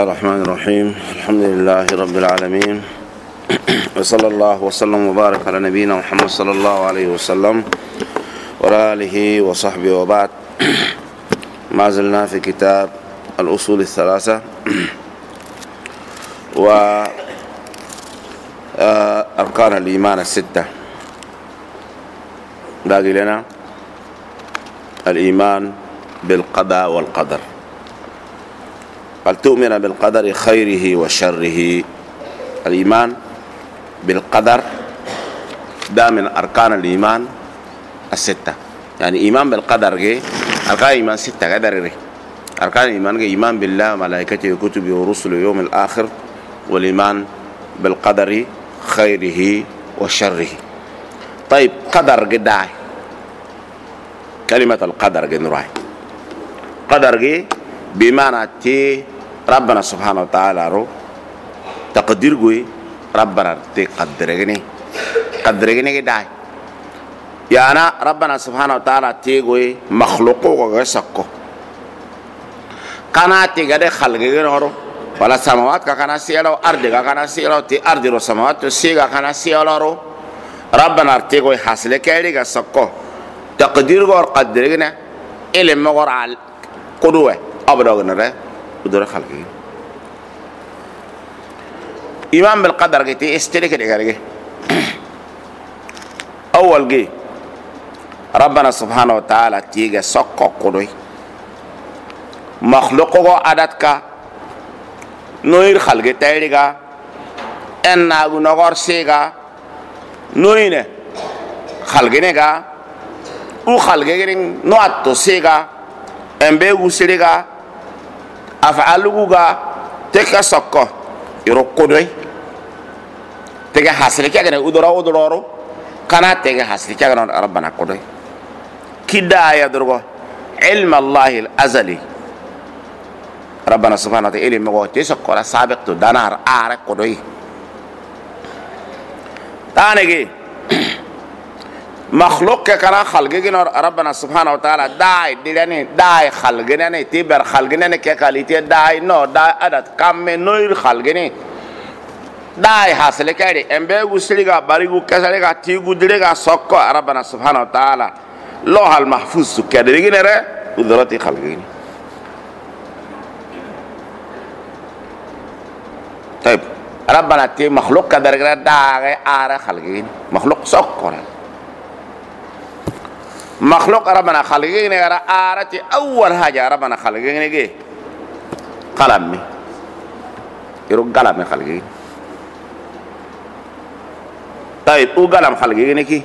الرحمن الرحيم. الحمد لله رب العالمين، وصلى الله وسلم وبارك على نبينا محمد صلى الله عليه وسلم وعلى آله وصحبه وبعد. ما زلنا في كتاب الأصول الثلاثة وأركان الإيمان الستة. باقي لنا الإيمان بالقضاء والقدر. قال تؤمن بالقدر خيره وشره. الإيمان بالقدر ده من أركان الإيمان الستة. يعني إيمان بالقدر أركان الإيمان ستة قدر. أركان الإيمان إيمان بالله وملائكته وكتبه ورسله ويوم الآخر، والإيمان بالقدر خيره وشره. طيب قدر قداي، كلمة القدر قدراي قدر بمعنى تي ربنا سبحانه وتعالى رو تقدير ربنا تي قدرغني داي. يعني ربنا سبحانه وتعالى تي مخلوقه وغسقه كانا تي قد خلقه رو ولا سماوات كانا سيالو أرض كانا سيالو تي أرض رو سماوات سيغا كانا سيالو رو ربنا تي حاصله كيري غسقه تقدير قدرغنا إلي مغور على قدوة أبداغنا ده قدرة خلقه. إيمان بالقدر تي استريك دي أول ربنا سبحانه وتعالى تيجي سقو قدوي مخلوقه عددك نوير خلقه تيريغا إننا نغور سيغا نوينه خلقينيغا u khalgegen no atto sega embe usiriga af'aluga teka sokko iro kodoy tega hasile kagana udoro kana tega hasile kagana rabbana kodoy kidaya durgo ilm allah al-azali rabbana subhanahu wa ta'ala ilmi go te sokko la sabiq to danar are kodoy tanege مخلوق كنا خلقنا ربنا سبحانه وتعالى داي خلقنا تبر خلقنا كاليتي داي نو داي عدد كم نوير خلقنا داي حاصل كاري امبي وسليغا باريغو كسليغا تيغو ديغا سوكو ربنا سبحانه وتعالى لوح المحفوظ كدريغنا ر قدرتي خلقنا. طيب ربنا تي مخلوق كدرغنا داي ار خلقنا مخلوق سوكو مخلوق ربنا خلقين يرى آرتي أول حاجة ربنا خلقين يجي قلمي يروح قلمي خلقين. طيب او قلم خلقين كي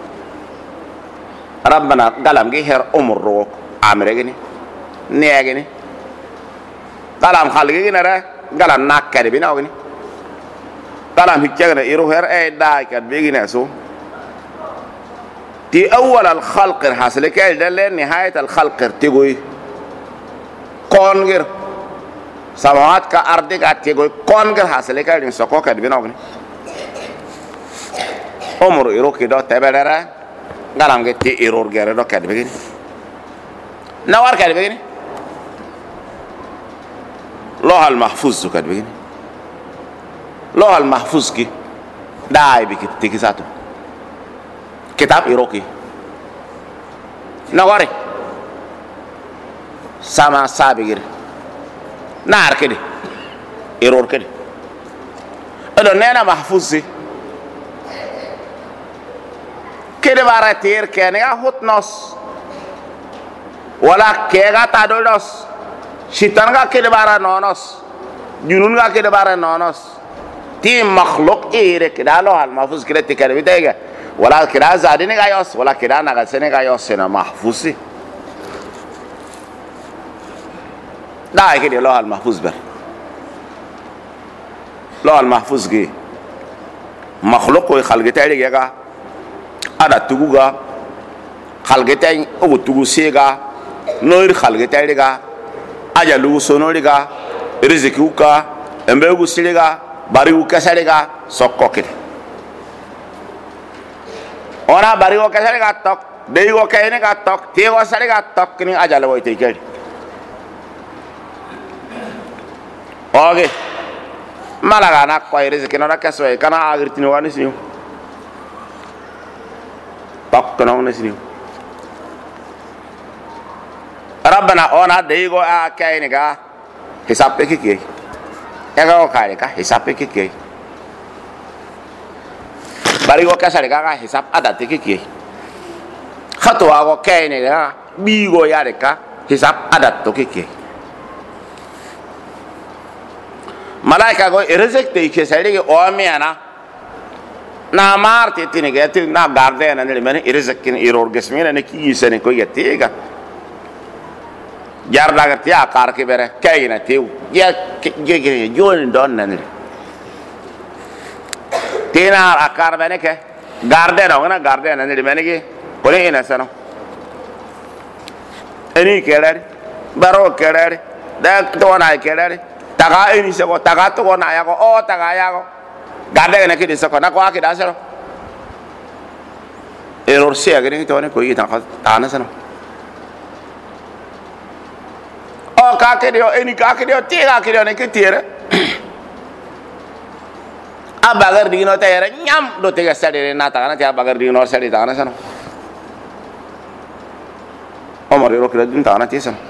ربنا قلم جي هر أمر روك عمر جيني نيجيني قلم خلقين يرى قلم ناكر بينا وجيني قلم هيك يروح هر أي دايك بيجينا سو دي أول الخلق حاصل كيل ده نهاية الخلق تيجوي كونغر سماوات كأرض كتيجوي كونغر حاصل كيل نسقو كدبنا وغني عمر يروح كده تبلره قلم كتي يروح غيره ده كدبيني نوار كدبيني لوح المحفوظ كدبيني لوح المحفوظ كي داي بكي تيجي كتاب إيروكي نواري سما سابير نار كده إيرور كده إذا نينا محفوظ كده بارا تير كأنها هوت نص ولا كيغا تادول نص شيطان كده بارا نونس جنون كده بارا نونس تي مخلوق إيرك كده لو هالمحفوظ كده تكلم بتاعي ولا كده زادني غايوس ولا كده نغسني غايوس هنا محفوظي دا كده لوح المحفوظ بر لوح المحفوظ جي مخلوق وخلقته ليغا ادا توغا خلقته او توغ سيغا نور خلقته ليغا اجلو سونو ليغا رزقوكا امبيغو سيغا باريو كساليغا سوكو كده ona bari wo kasari ga tok dei wo kayne ga tok te wo sari ga tok ni ajal wo te kedi oge malaga na ko riziki no ka so kana agirtini wani sinu pak no ne sinu rabbana ona deigo a kaini ga hisab pe ki ega o kare ka hisab pe ki bari go ka sare ga hisab adat ki khato ago kaini ga bi go yare ka hisab adat to ki malaika go rezekte ke sare ge o miana na marte tini ge tin na garde na ne men rezekin iror gesmina ne ki sene ko yetega jarda ga tiya kar ke bere kayina tiu ya ge jon don nan tina akar bene ke garde no na garde nan ne men ge ko ne ina sano eni kelari baro kelari da to na kelari taga eni se ko taga to na ya ko o taga ya ko garde ne ke di se ko na ko akida sano error se agene to ne ko ita ta na sano o ka ke dio eni ka ke dio ti ka ke dio ne ke tiere abagar di no tere nyam do te ga sare na ta na ti abagar di no sare ta na sano Omar ro ke din ta na ti sano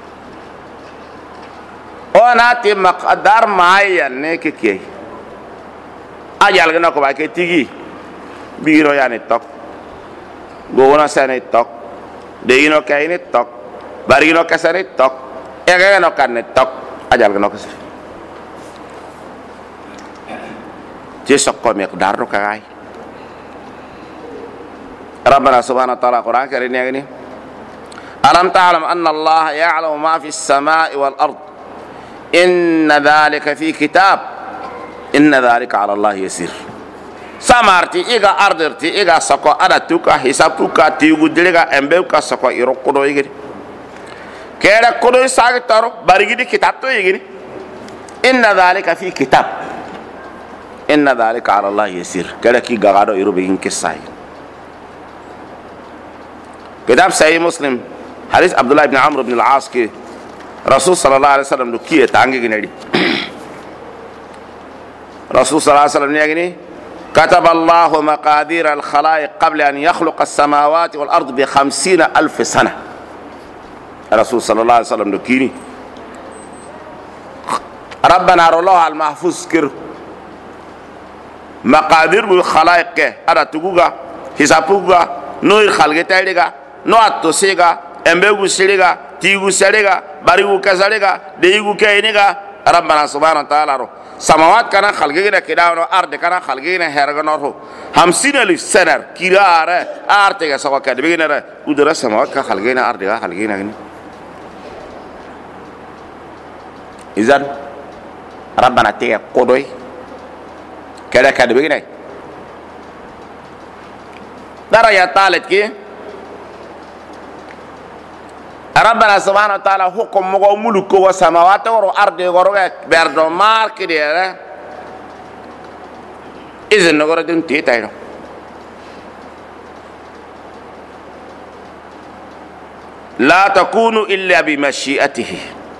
o na ti maqdar maayan ne ke ke ajal ga no ko ba ke tigi biro ya ne tok go na sa ne tok de ino ka ne tok bari no ka sa ne tok ega no kan ne tok ajal ga no ko je sokko miqdar ro ka ay rabbana subhanahu wa ta'ala quran karim ni alam ta'lam anna allah ya'lamu ma fi as-sama'i wal ard inna dhalika fi kitab inna dhalika 'ala allah yasir samarti iga ardirti iga sokko ada tuka hisabuka tigu dilega embe ka sokko irokodo yigiri kera kodo sagi taro barigidi kitab to yigiri inna dhalika fi kitab inna dhalika 'ala allah yasir kera ki gagado irubin kisai kitab sahih muslim hadis abdullah ibn amr ibn al-as ki rasul sallallahu alaihi wasallam do kiye tangi ginedi rasul sallallahu alaihi wasallam ne gini كتب الله مقادير الخلائق قبل أن يخلق السماوات والأرض ب50,000 سنة الرسول صلى الله عليه وسلم دكيني ربنا الله المحفوظ كر مقادير الخلائق أرى تقوغا حسابوغا نوير خلق تايرغا نو أتوسيغا أمبيغو سيرغا تيغو سيرغا باريغو كسرغا ديغو كينيغا ربنا سبحانه وتعالى samawat kana khalgina kidawno arde kana khalgina herganoro 50,000 sanar kirare arte ga sawa kadbigina udara samawat ka khalgina arde ga khalgina gini izan rabbana tiya qodoy kada kadbigina dara ya talet ki rabbana subhanahu wa ta'ala hukum mo muluko wa samawati wa ardi goro berdo marki de izin goro dun ti tayno la takunu illa bi mashi'atihi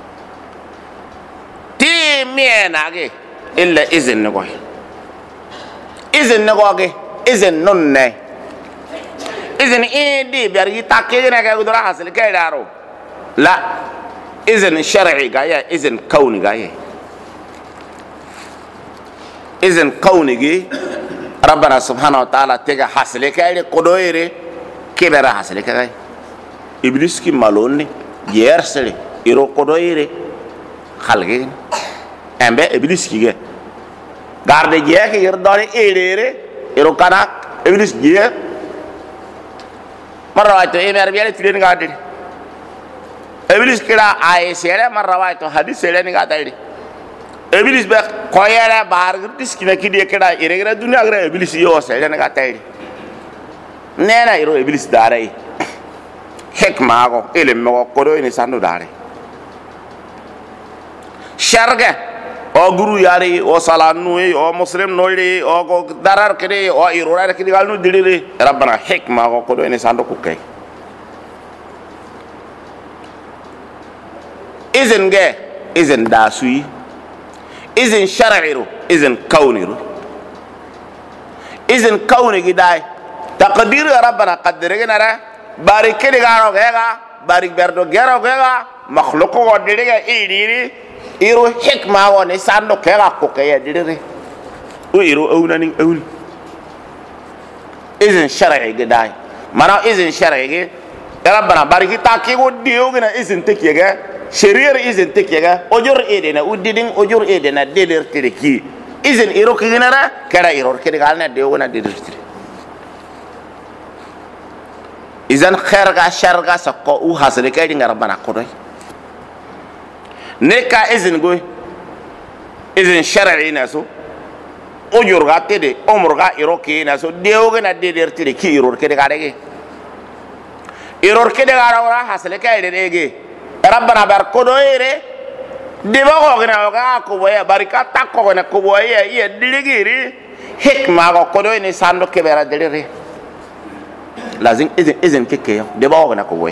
ti miena ge illa izin go izin nonne izin di bergi takene ga gudura hasil kay daro لا إذن شرعي جاية إذن كوني جاية إذن كوني جي ربنا سبحانه وتعالى تيجا حسلك أيه قدويري كبر حسلك أيه إبليس كي مالوني يرسل يرو قدويري خالجين أمبى إبليس كي جه غارد جيه كي يرداري إيري يرو كنا إبليس جيه مرة واحد إيه بيالي ترين غادي Iblis kira ay sere marrawai to hadis sere ni gata idi Iblis be koyere bar gudis kina kidi kira iregra dunia gra Iblis yo sere ni gata idi nena iro Iblis dare hikma go ilm go kodo ni sandu dare sharga o guru yari o salanu o muslim noyri o go darar kidi o irora kidi galnu dilili rabbana hikma go kodo ni sandu kukai izin ge izin dasui izin shar'iru izin kauniru izin kauni gidai taqdir rabbana qaddirina ra barik kediga roga barik berdo gero ga makhluqo wodiga idiri iru hikma woni sando kega ko kaya dirire o iru aunani auni izin shar'i gidai mana izin shar'i ge rabbana barik taki wodi ogina izin tekega shari'ar izin tekega ojur edena udidin ojur edena deler tiriki izin iru kiginara kera iru kediga na de ogina deler tiriki izan khairga sharga sakko u hasle kay dinga rabbana kodoy neka izin goy izin shar'i naso ujurga tede umurga iroki naso deoga na deler tede ki iror kede garege iror kede gara hasle kay dege rabbana bar kodoyre deba ko gina ga ko boya barika takko na ko boya ye diligiri hikma ko kodoy ni sando kebera delere lazim izin keke de bawo na ko boy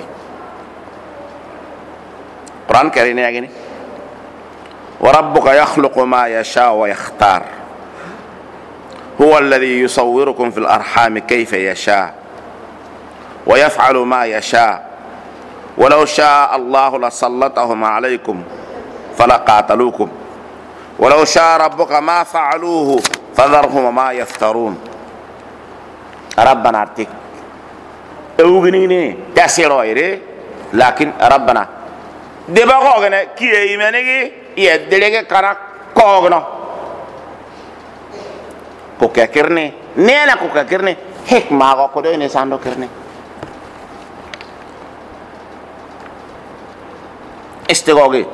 Quran kari ne yagini wa rabbuka yakhluqu ma yasha wa yakhtar huwa alladhi yusawwirukum fil arham kayfa yasha wa yaf'alu ma yasha ولو شاء الله لسلطهم عليكم فلقاتلوكم ولو شاء ربك ما فعلوه فذرهم ما يفترون ربنا ارتك اوغنيني تاسيرويري لكن ربنا دبا غوغنا كي يمنغي يدلغ كانا كوغنا كوكا كيرني نينا كوكا كيرني حكمه غو كودو ني ساندو كيرني استغوغي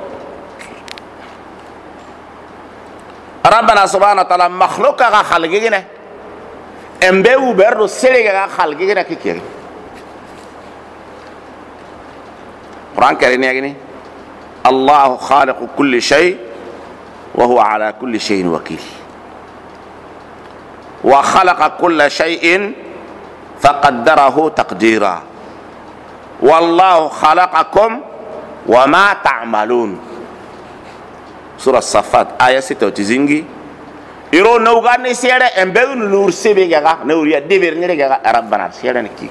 ربنا سبحانه وتعالى مخلوق خلقنا امبو برو سيرغا خلقنا كيكي قرآن كريم يعني الله خالق كل شيء وهو على كل شيء وكيل وخلق كل شيء فقدره تقديرا والله خلقكم وما تعملون سورة الصفات آية 36 يرو نوغاني سيرة امبو نور سيبيغا نور يدبر نيرغا ربنا سيرة نكي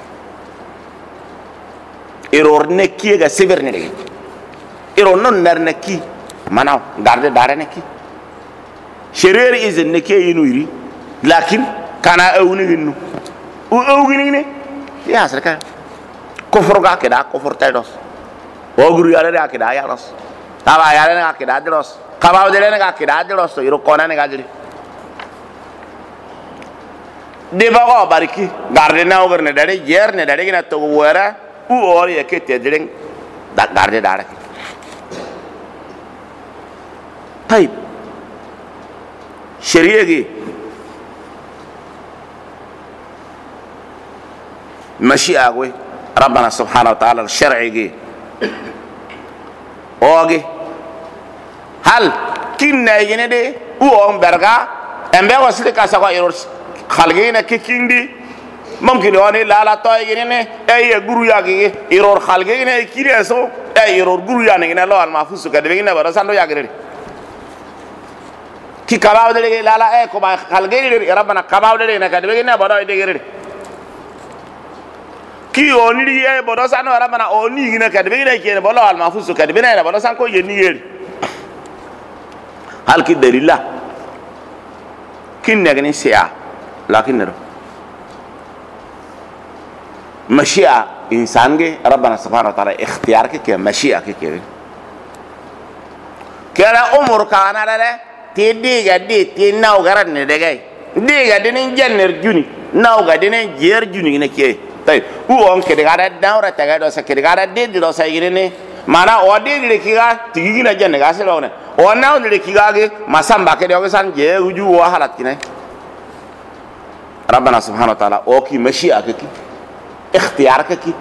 يرو نكي غا سيبر نيرغا يرو نون نر نكي مناو غارد دار نكي شرير إذن نكي ينويري لكن كان أوني هنو أوني يا سركا كفر غا كدا كفر تايدوس وغرو يالا دا كدا يالوس تابا يالا دا كدا دلوس كباو دلنا دا كدا دلوس يرو كونا نغا جري ديبا باركي غاردنا اوغر ne dare yer ne dare gina to wera u ori yake te direng da garde dare طيب شريعه مشيئه ربنا سبحانه وتعالى الشرعي اوغي هل كنا ينده او امبرغا امبه وسلي كاسا يرور خلقينا كيكيندي ممكن يوني لا لا توي ينه اي غرو ياغي يرور خلقينا كيريسو اي يرور غرو يانغنا لو المحفوظ كدبينا برساندو ياغري كي كباو دلي لا لا اي كوبا خلقيني ربنا كباو دلي نكدبينا برا يدغري كي اوني اي برساندو ربنا اوني غنا كدبينا كين بولو المحفوظ كدبينا برسان كو يني يري هل كي دليل كين نغني سيا لكن نرو مشيئة إنسان جي ربنا سبحانه وتعالى اختيار كي مشيئة كي كلا أمور كانا لا تيدي غدي تيناو غران ندغاي دي غدي نجنر جوني ناو غدي نجير جوني نكي طيب هو أم كده غادا داورا تغادو سكده غادا دي دو سايغيني مانا اودي دي كيغا تيغينا جن غاسلونه او ناو دي كيغا غي مسامبا كده غسان جي وجو وحالات كده ربنا سبحانه وتعالى اوكي مشيئة كي اختيارك كي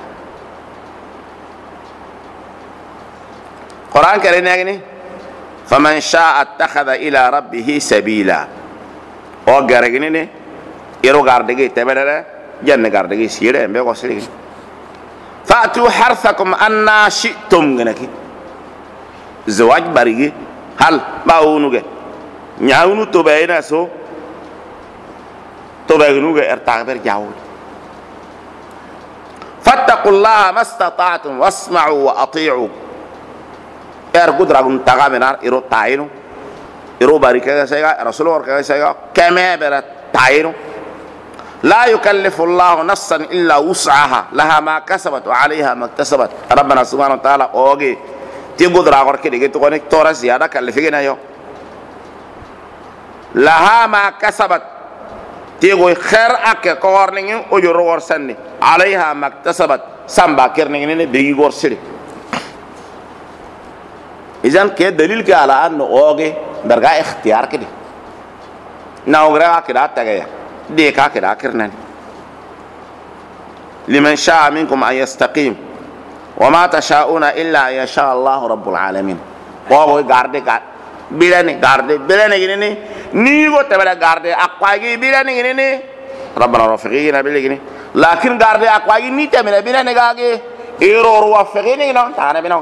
قرآن كريم يعني فمن شاء اتخذ الى ربه سبيلا او غارغني يرو غاردغي تبدل جن غاردغي سيره مبي وسري فاتوا حرثكم ان شئتم غنكي زواج بارغي هل باونوغه nyaunu to bayina so to bayinu ga ertaber jawu fattaqullaha mastata'tum wasma'u wa ati'u gudragun tagamenar iro tainu iro barika sega rasulullah ka sega kama berat tainu la yukallifu Allah nafsan illa wus'aha laha ma kasabat wa 'alayha ma iktasabat rabbana subhanahu wa ta'ala oge ti gudra gor ke de to konek tora ziyada kallifigena yo laha ma kasabat ti go khair ak ko war ni o joro wor sanni 'alayha ma iktasabat samba kerne ne be gor siri إذن كده دليل كده على أنه أوجي برجع اختيار كده ناوغرا كده تجاه ديكا كده كرنان لمن شاء منكم أن يستقيم وما تشاءون إلا أن يشاء الله رب العالمين وهو غاردي بلاني جنني نيجو تبلا غاردي أقواجي بلاني جنني ربنا رفقينا بلاني لكن غاردي أقواجي نيتا من بلاني غاجي إيرو رفقينا جنون تانا بينو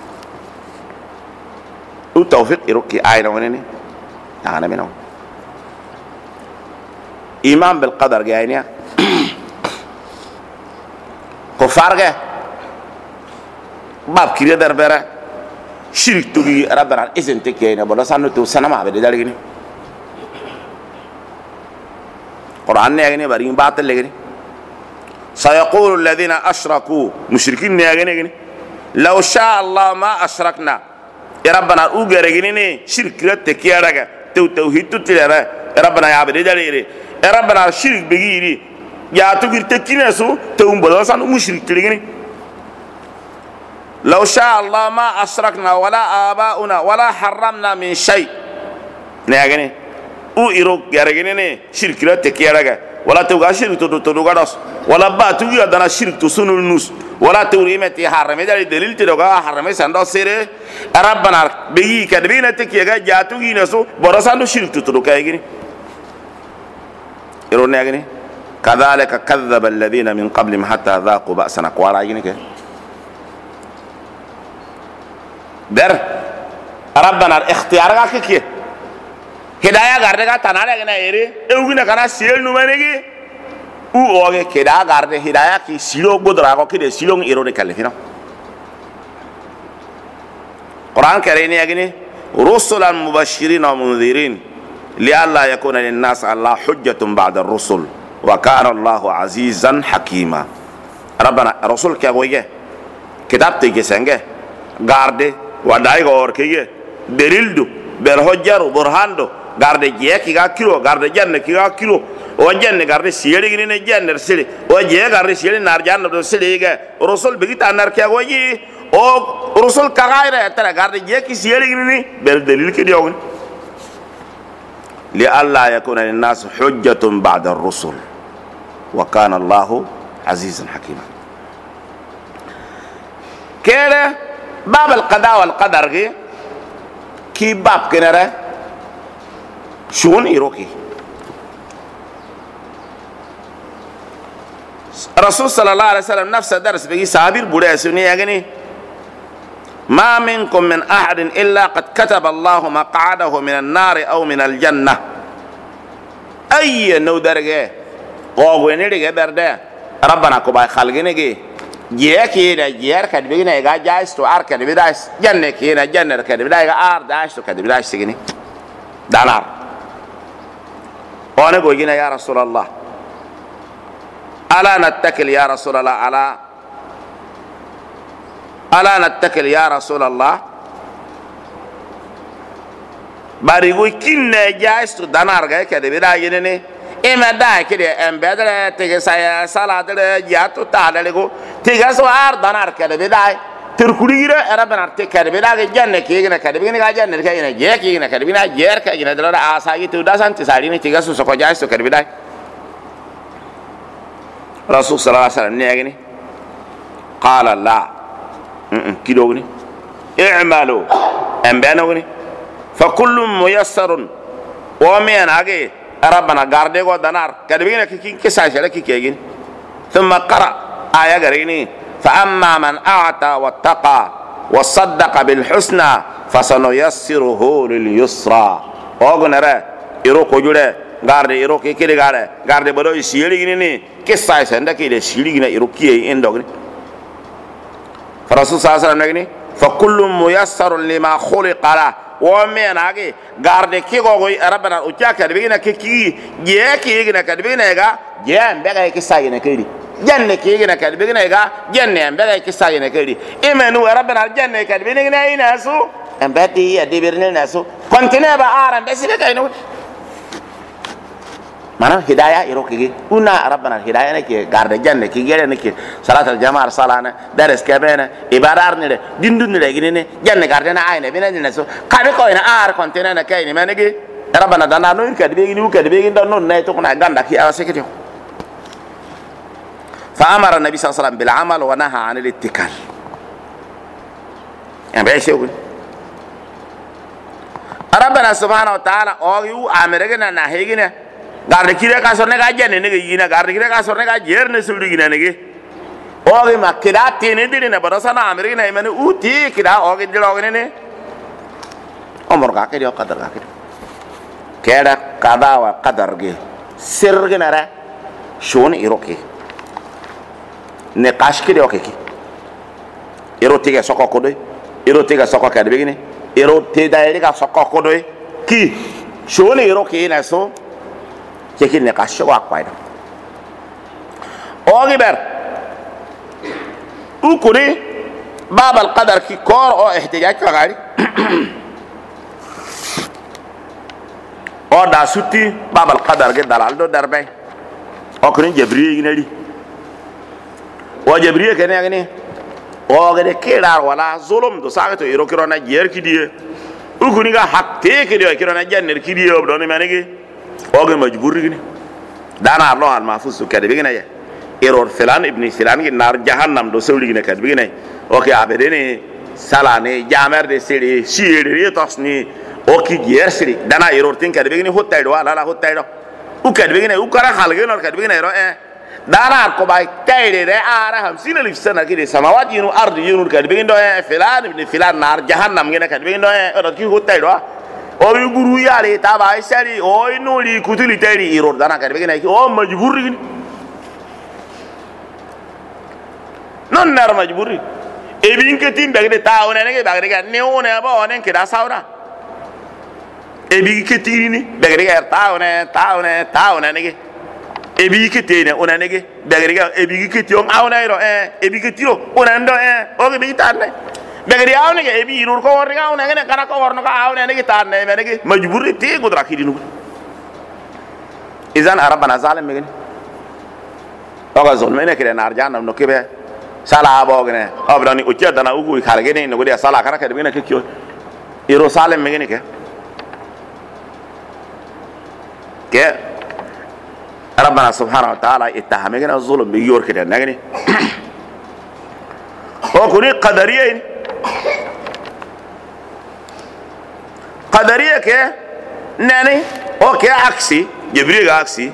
التوفيق يروكي آينا ونيني أنا منهم إيمان بالقدر جاينيا كفار جا باب كريه دربرة شرك تقولي ربنا إذن تكينا بلا سانو تو سنة ما بدي دارجيني قرآن نيجيني بارين باطل لجيني سيقول الذين أشركوا مشركين نيجيني لو شاء الله ما أشركنا ربنا اوغرغيني شرك تكيارغا توحيد تتلرا ربنا يا بدي داليري ربنا شرك بغيري يا تغير تكينسو توم بلوسان مشرك تلغني لو شاء الله ما اشركنا ولا اباؤنا ولا حرمنا من شيء نيغني او ايرو غرغيني شرك تكيارغا ولا توغا شرك تدوغادوس ولا با توغي دنا شرك تسنول نوس ولا توريمتي حرمي دليل تدوغا حرمي ساندو سيري ربنا بيجي كدبينا تكيغا جاتوغي نسو برسانو شرك تدوكايغني يرونيغني كذلك كذب الذين من قبلهم حتى ذاقوا بأسنا قواراغني كه در ربنا اختيارغا كي هدايا غاردغا تنالغنا ايري اوغنا كانا سيل نومانيغي او اوغي كدا غارد هدايا كي سيلو غودراغو كي سيلون ايروني كالفينو قرآن كريم يقول رسلا مبشرين ومنذرين لئلا يكون للناس على حجة بعد الرسل وكان الله عزيزا حكيما ربنا رسول كيغويه كتاب تيجي سنجه غارد وداي غور كيه دليل دو بالحجر برهان دو غارد جيه كيغا كيلو غارد جن كيغا كيلو وجن غارد سيري غني جن سيري وجيه غارد سيري نار جان دو سيري رسول بيتا نار كيغويه او رسول كغايره ترى غارد جيكي سيريني بل دليل كده يوم لئلا يكون للناس حجة بعد الرسل وكان الله عزيزا حكيما كده باب القضاء والقدر كي باب كده شون يروكي رسول صلى الله عليه وسلم نفس درس بيجي صابر بودا سني يعني ما منكم من أحد إلا قد كتب الله مقعده من النار أو من الجنة أي نو درجة قوانين درجة برده ربنا كباي خلقنا جي جيكي ده جير كده إيجا جايز تو أر كده بدايس جنة كده جنة كده بدايس أر دايس تو كده بدايس تجيني دانار وانا بقولنا يا رسول الله ألا نتكل يا رسول الله ألا نتكل يا رسول الله باريغوي كنا جايز تو دانار كده بدايس إما دا كده أم بدر تجسايا سالاد جاتو تعالى تجسوا أر دانار كده بداي تركوليرة ربنا كده بداي جنة كيجنا كده بيجنا جنة كيجنا جير كيجنا كده بيجنا جير كيجنا دلنا آسايي توداسان تساليني تجسوا سكوا جايز تو كده بداي رسول صلى الله عليه وسلم نيجني قال لا كيلوغني اعملوا أم بينوغني فكل ميسر ومن أجي ربنا غاردي غو دنار كدبينا كي كساجه لك كيجين ثم قرأ آية غريني فأما من أعطى واتقى وصدق بالحسنى فسنيسره لليسرى ognara iro ko jure garde iro ke kede garde bodo siri gini ni ke sai sanda ke de siri gina iro kiye indogni rasul sallallahu alaihi wasallam fa kullu muyassar lima khuliqa la wa menage garde ki go rabbana o tiaka de bina ke ki je ki gina ka de bina ga je mbega ke sai gina kedi janne ki gina ka de bina ga janne mbega ke sai gina kedi imanu rabbana janne ka de bina ina su embati ya de birne nasu kontine ba aran de sibe kayno mana hidayah iro kigi una rabbana hidayah ne ke garde janne ki gere ne ke salatul jamaa salana dares kabena ibadar ne dindun ne gine ne janne garde na ayne bina ne so kabe ko ina ar kontine na kayni manegi rabbana dana no ka de gini ka de gini don non ne to kuna ganda ki awa seketi fa amara an-nabi sallallahu alaihi wasallam bil amal wa naha 'anil ittikal en be shewu rabbana subhanahu wa ta'ala o yu amerega na hegina garde kire ka sorne ga jenne ne gina garde kire ka sorne ga jerne suldi gina ne ge o ge makida tene dire ne baro sana amerega na imane uti kida o ge dilo ne omor ka ke dio qadar ka ke keda qada wa qadar ge sir gina ra shon iroke ne qash ke dio ke ki erote ga soko ko do erote ga soko ka de begine ero te daire ka sokko ko doy ki shone ero ke na so ke ki ne ka shwa kwaida o giber ukuri bab al qadar ki kor o ihtijaj ka gari o da sutti bab al qadar ge dalal do darbe o krin jabriye ginali o jabriye ke ne ngini o gede kira wala zulum do sagato iro kiro na jer kidie ukuni ga hakte kidie kiro na janner kidie o do ne manegi o ge majbur gini dana allah al mahfuz kade bigina ya iro filan ibn filan gi nar jahannam do sewli gina kade bigina o ke abedene salane jamer de seri siere tosni o ki jersri dana iro tin kade bigini hottay do wala la hottay do u kade bigina u kara halge no kade bigina ro dana ko bay tayre re ara ham sinalif sana kide samawati yunu ardi yunu kadi be ndo filan ibn filan nar jahannam ngene kadi be ndo o ki hottay do o bi guru yale ta bay sari o inuli kutuli tayri iro dana kadi be ngene o majbur gini non nar majbur e bi nke tim be de ta one ne be ga ne one ba one ke da sawda e bi ke tirini be ga ta one ne ebi kitene onanege begriga ebi kition awnayro ebi kitiro onando o ge bitanne begri awnege ebi irur ko worga awnege kana ko worno ka awnege tanne menege majburi ti gudra kidinu izan arabana zalim megen oga zulmene kire nar janam no kibe sala bogne obrani ucce dana ugu khalgene no gode sala kana kade bena kekyo iro salim megen ke ربنا سبحانه وتعالى اتهمنا الظلم بيور كده نغني هو كوني قدريه كه ناني اوكي عكسي جبريل عكسي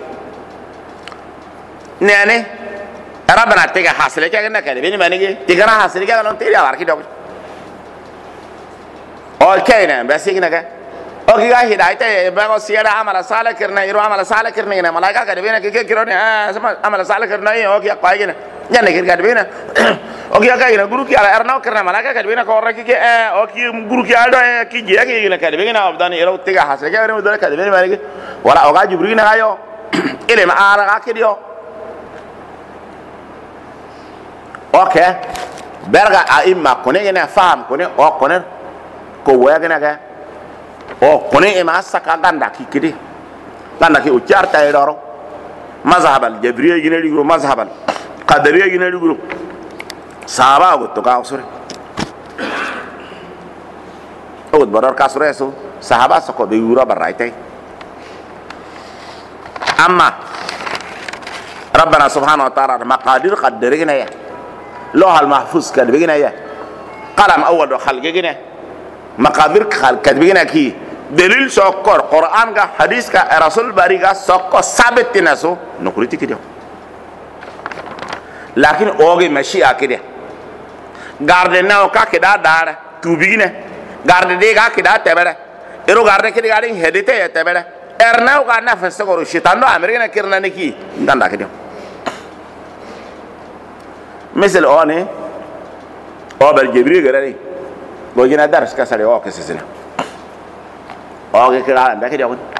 ناني ربنا تيجي حاصله كده كده بيني مانيجي تيجي حاصله كده لون تيجي على كده اوكي نعم بس كده اوكي ga hidayta bago siyada amala sala kirna iro amala sala kirna ina malaika ka debena ke kiro ne sama amala sala kirna oki aqay gina janne kir ka debena oki aqay gina guru ki ala arna kirna malaika ka debena ko raki ke oki guru ki aldo ki je ke gina ka debena abdani iro tiga hasle ke iro dole ka debena mari wala oga jibril na ayo ile ma ara ka kidio okay berga a imma kone gina fam kone o kone ko waya gina ka o kone e ma saka ganda kikidi ganda ki o charta e doro mazhabal jabriya gina ligro mazhabal qadariya gina ligro sahaba go to ka usure o barar ka sure so sahaba sako be yura baraitay amma rabbana subhanahu wa ta'ala maqadir qadarina ya لوح المحفوظ كان بيجينا يا قلم اول دخل جينا مقادير كان بيجينا كي دليل سكر قران کا حدیث کا رسول باری کا سکو ثابت نسو نقريتي كده لكن اوغي ماشي اكده غاردنا او کا كده دار تو بيجينا غارد دي کا كده تبره ero garde kidi garin hedite ya tebele erna ga na festa ko shitando amerika kirna ne ki ndanda kidi misal one o ber jibril garani go gina dars ka sare o ke sesina o ge kira nda kidi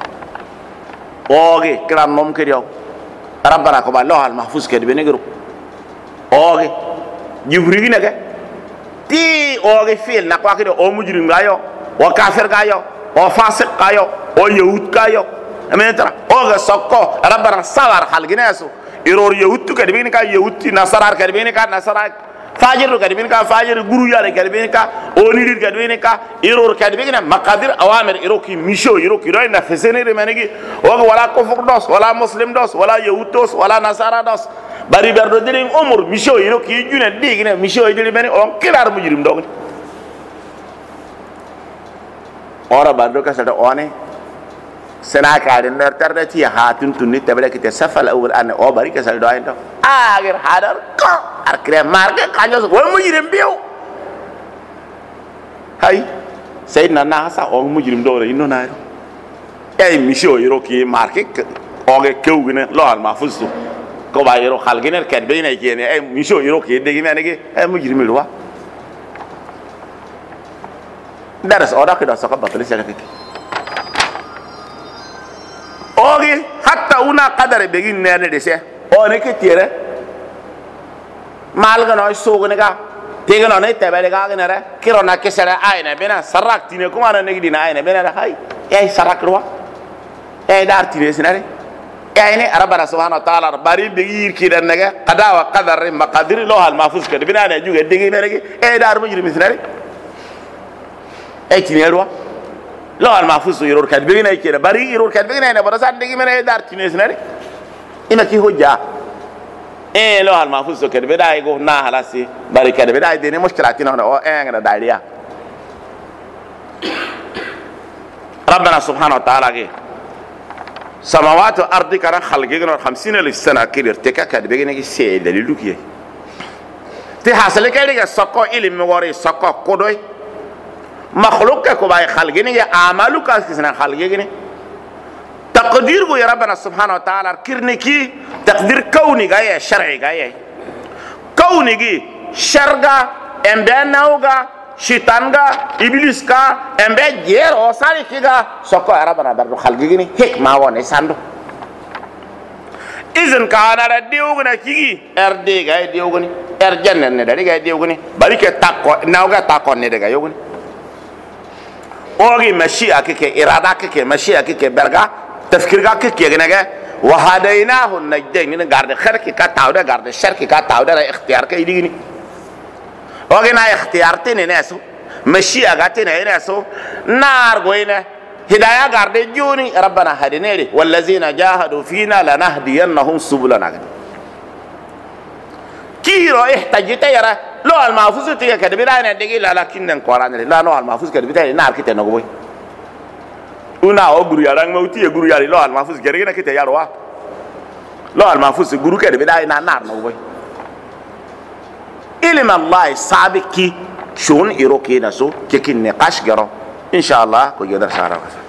o ge kira nom kidi o rabbana ko ba lawal mahfuz kedi be negro o ge jibril ne ke ti o ge fil na kwa kidi o mujrim ga yo o kafir ga yo o fasik ga yo o yahud ga yo ametra o ge sokko rabbana sawar halginaso iror yahud kedi be ka yahud nasarar kedi be ka nasarar fajir kadi bin ka fajir guru yare kadi bin ka onidir kadi bin ka iror kadi bin maqadir awamir iroki misho iroki roy na fesenere menegi o wala kufur dos wala muslim dos wala yahud dos wala nasara dos bari berdo dirin umur misho iroki june digine misho idiri men on kilar mujrim dog ora bardo ka sada one sena kadi ner tardati hatun tunni tabla kite safal awal an o bari ka sada do ento agir hadar ko arkre marke kanyo wo mujrim biu hay sayyidina nasa o mujrim do re inno nairo ay misho iroki marke o ge kewgine lo al mafusu ko ba yero khalginer kat be nay kene ay misho iroki degi menegi ay mujrim lo wa daras oda kido saka batali sala kiki ogi hatta una qadar begin nene de se o ne ke tiere mal ga no sogone ga tege no ne tebele ga ne re kiro na ke sere ayne bena sarak tine kuma na ne dina ayne bena hay ay sarak ro ay dar tine sinare ay ne rabbana subhanahu wa ta'ala bari begi ki den ne qada wa qadar maqadir lo al mahfuz ke bena ne juge dege ne ge ay dar mujrim sinare ay tine ro lo al mahfuz yuror kat begi ne ke bari yuror kat begi ne bara san dege mena dar tine sinare ina ki hujja lo al mahfuz so kede beda go na halasi bari kede beda de ne mushkilati na o ngada daliya rabbana subhanahu wa ta'ala ge samawati wa ardi kana khalqi gno 50 sana kidir teka kede be ne se dalilu kiye te hasale kede ga sokko ilmi wori sokko kodoy makhluq ko bay khalqi ne amalu ka kisna khalqi ne تقدير بو يا ربنا سبحانه وتعالى كرنكي تقدير كوني غايه شرعي غايه كوني غي شرغا امبناوغا شيطانغا ابليسكا امبه جير او سالكيغا سوكو يا ربنا برضو خلقيني حكمه وني ساندو اذن كان رديوغنا كيغي اردي غاي ديوغني ارجنن نداري غاي ديوغني بالك تاكو ناوغا تاكو ندغا يوغني اوغي مشيئه كيكي اراده كيكي مشيئه كيكي برغا تفكير کا کہ گنگا وهديناه النجدين من گارد خیر کی کا تاودا گارد شر کی کا تاودا اختیار کا یدی وگنا اختیار تے نے اسو مشیئہ گاتے نے اسو نار گوینا ہدایہ گارد جونی ربنا هدني والذين جاهدوا فينا لنهدينهم سبلنا كيرو احتجت يرا لو المحفوظ تي كدبي لا ندغي لكن القران لا نو المحفوظ كدبي نار كته نغوي una o guru yarang mauti e guru yari lo al mahfuz gerena kite yarwa lo al mahfuz guru kede be dai na nar no boy ilm allah sabiki shun iroki naso kekin niqash garo inshallah ko yadar sara